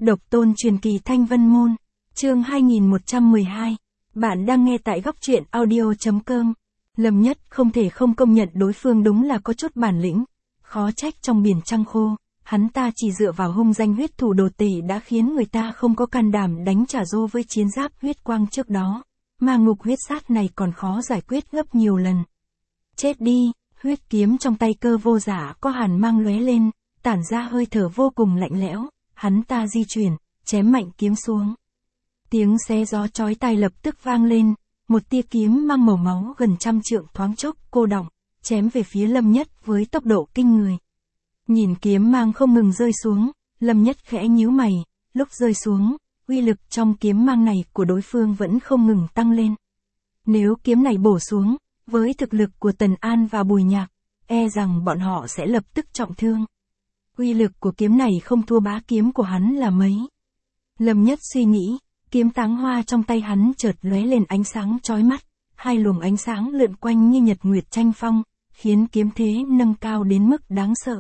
Độc tôn truyền kỳ Thanh Vân Môn, chương 2112. Bạn đang nghe tại góc truyện audio.com. Lâm Nhất không thể không công nhận đối phương đúng là có chút bản lĩnh. Khó trách trong biển trăng khô, hắn ta chỉ dựa vào hung danh huyết thủ đồ tể đã khiến người ta không có can đảm đánh trả rô với chiến giáp huyết quang trước đó. Mà ngục huyết sát này còn khó giải quyết gấp nhiều lần. Chết đi, huyết kiếm trong tay Cơ Vô Giả có hàn mang lóe lên, tản ra hơi thở vô cùng lạnh lẽo. Hắn ta di chuyển, chém mạnh kiếm xuống. Tiếng xé gió chói tai lập tức vang lên, một tia kiếm mang màu máu gần 100 trượng thoáng chốc cô đọng, chém về phía Lâm Nhất với tốc độ kinh người. Nhìn kiếm mang không ngừng rơi xuống, Lâm Nhất khẽ nhíu mày, lúc rơi xuống, uy lực trong kiếm mang này của đối phương vẫn không ngừng tăng lên. Nếu kiếm này bổ xuống, với thực lực của Tần An và Bùi Nhạc, e rằng bọn họ sẽ lập tức trọng thương. Uy lực của kiếm này không thua bá kiếm của hắn là mấy. Lâm Nhất suy nghĩ, kiếm táng hoa trong tay hắn chợt lóe lên ánh sáng chói mắt, hai luồng ánh sáng lượn quanh như nhật nguyệt tranh phong, khiến kiếm thế nâng cao đến mức đáng sợ.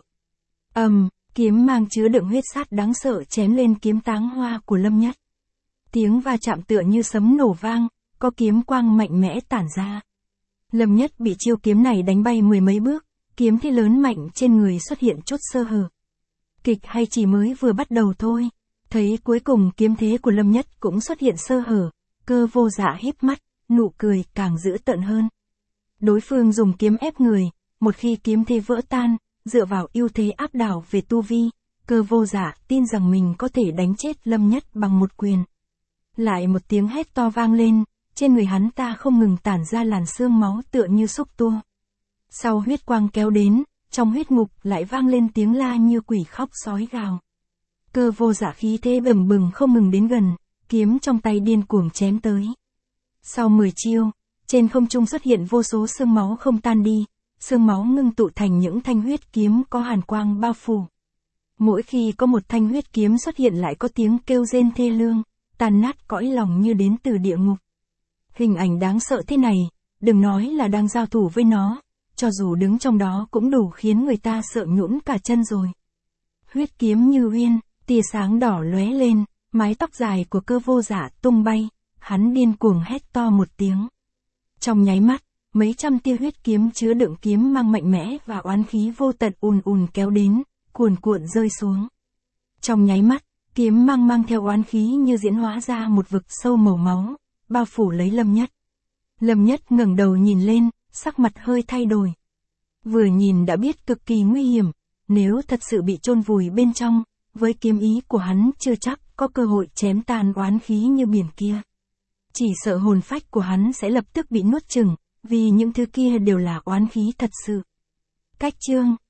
Kiếm mang chứa đựng huyết sát đáng sợ chém lên kiếm táng hoa của Lâm Nhất. Tiếng va chạm tựa như sấm nổ vang, có kiếm quang mạnh mẽ tản ra. Lâm Nhất bị chiêu kiếm này đánh bay mười mấy bước, kiếm thế lớn mạnh trên người xuất hiện chút sơ hở. Kịch hay chỉ mới vừa bắt đầu thôi. Thấy cuối cùng kiếm thế của Lâm Nhất cũng xuất hiện sơ hở, Cơ Vô Dạ híp mắt, nụ cười càng dữ tợn hơn. Đối phương dùng kiếm ép người, một khi kiếm thế vỡ tan, dựa vào ưu thế áp đảo về tu vi, Cơ Vô Dạ tin rằng mình có thể đánh chết Lâm Nhất bằng một quyền. Lại một tiếng hét to vang lên, trên người hắn ta không ngừng tản ra làn sương máu tựa như xúc tua. Sau huyết quang kéo đến, trong huyết ngục lại vang lên tiếng la như quỷ khóc sói gào. Cơ Vô Dạ khí thế bừng bừng không ngừng đến gần, kiếm trong tay điên cuồng chém tới. Sau 10 chiêu, trên không trung xuất hiện vô số sương máu không tan đi, sương máu ngưng tụ thành những thanh huyết kiếm có hàn quang bao phủ. Mỗi khi có một thanh huyết kiếm xuất hiện lại có tiếng kêu rên thê lương, tan nát cõi lòng như đến từ địa ngục. Hình ảnh đáng sợ thế này, đừng nói là đang giao thủ với nó, cho dù đứng trong đó cũng đủ khiến người ta sợ nhũn cả chân rồi. Huyết kiếm như uyên, tia sáng đỏ lóe lên, mái tóc dài của Cơ Vô Dạ tung bay, hắn điên cuồng hét to một tiếng. Trong nháy mắt, mấy trăm tia huyết kiếm chứa đựng kiếm mang mạnh mẽ và oán khí vô tận ùn ùn kéo đến, cuồn cuộn rơi xuống. Trong nháy mắt, kiếm mang theo oán khí như diễn hóa ra một vực sâu màu máu, bao phủ lấy Lâm Nhất. Lâm Nhất ngẩng đầu nhìn lên, sắc mặt hơi thay đổi. Vừa nhìn đã biết cực kỳ nguy hiểm, nếu thật sự bị chôn vùi bên trong, với kiếm ý của hắn chưa chắc có cơ hội chém tan oán khí như biển kia. Chỉ sợ hồn phách của hắn sẽ lập tức bị nuốt chửng, vì những thứ kia đều là oán khí thật sự. Cách chương